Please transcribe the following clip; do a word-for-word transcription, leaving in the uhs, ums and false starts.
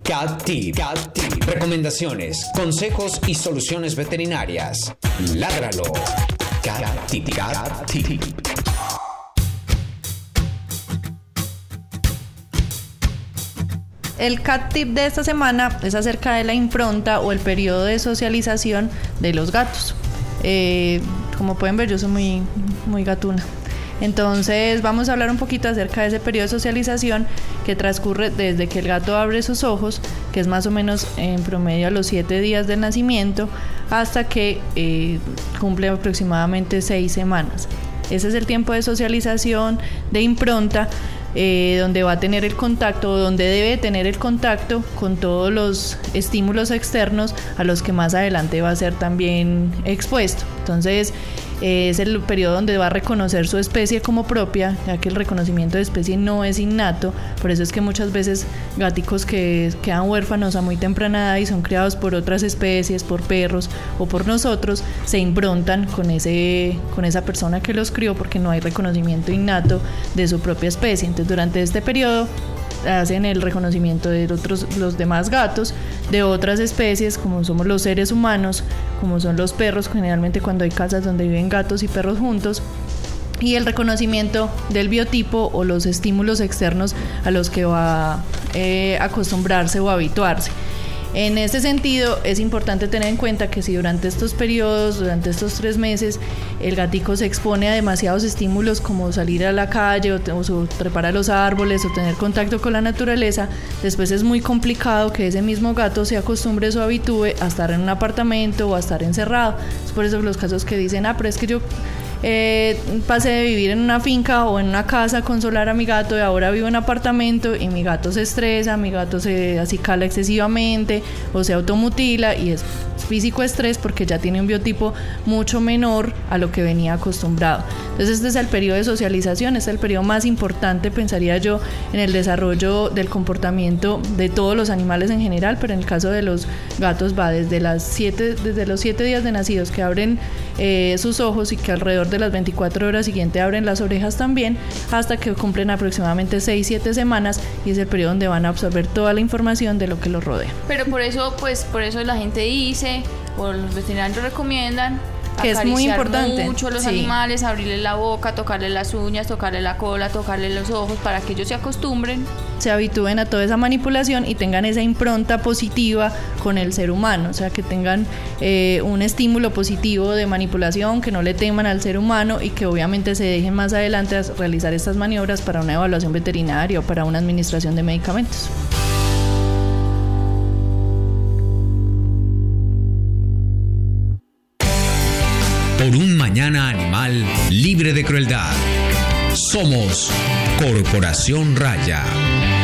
Cat Tip. Cat Tip. Recomendaciones, consejos y soluciones veterinarias. Ládralo. Cat Tip. Cat Tip. El cat tip de esta semana es acerca de la impronta o el periodo de socialización de los gatos. Eh, como pueden ver, yo soy muy, muy gatuna. Entonces vamos a hablar un poquito acerca de ese periodo de socialización que transcurre desde que el gato abre sus ojos, que es más o menos en promedio a los siete días del nacimiento, hasta que eh, cumple aproximadamente seis semanas. Ese es el tiempo de socialización, de impronta, eh, donde va a tener el contacto, o donde debe tener el contacto con todos los estímulos externos a los que más adelante va a ser también expuesto. Entonces, eh, es el periodo donde va a reconocer su especie como propia, ya que el reconocimiento de especie no es innato. Por eso es que muchas veces gaticos que quedan huérfanos a muy temprana edad y son criados por otras especies, por perros o por nosotros, se improntan con, ese, con esa persona que los crió, porque no hay reconocimiento innato de su propia especie. Entonces, durante este periodo hacen el reconocimiento de otros, los demás gatos, de otras especies, como somos los seres humanos, como son los perros, generalmente cuando hay casas donde viven gatos y perros juntos, y el reconocimiento del biotipo o los estímulos externos a los que va a eh, acostumbrarse o habituarse. En este sentido, es importante tener en cuenta que si durante estos periodos, durante estos tres meses, el gatico se expone a demasiados estímulos como salir a la calle o, o trepar a los árboles o tener contacto con la naturaleza, después es muy complicado que ese mismo gato se acostumbre o se habitúe a estar en un apartamento o a estar encerrado. Es por eso los casos que dicen, ah, pero es que yo Eh, pasé de vivir en una finca o en una casa con solar a mi gato y ahora vivo en un apartamento y mi gato se estresa, mi gato se acicala excesivamente o se automutila, y es físico estrés porque ya tiene un biotipo mucho menor a lo que venía acostumbrado. Entonces este es el periodo de socialización, este es el periodo más importante, pensaría yo, en el desarrollo del comportamiento de todos los animales en general, pero en el caso de los gatos va desde, las siete, desde los siete días de nacidos que abren eh, sus ojos y que alrededor de las veinticuatro horas siguientes abren las orejas también, hasta que cumplen aproximadamente seis siete semanas, y es el periodo donde van a absorber toda la información de lo que los rodea. Pero por eso, pues, por eso la gente dice, o los veterinarios recomiendan, que es muy importante mucho los sí. animales, abrirle la boca, tocarle las uñas, tocarle la cola, tocarle los ojos, para que ellos se acostumbren, se habitúen a toda esa manipulación y tengan esa impronta positiva con el ser humano, o sea, que tengan eh, un estímulo positivo de manipulación, que no le teman al ser humano y que obviamente se dejen más adelante a realizar estas maniobras para una evaluación veterinaria o para una administración de medicamentos. Por un mañana animal libre de crueldad. Somos Corporación Raya.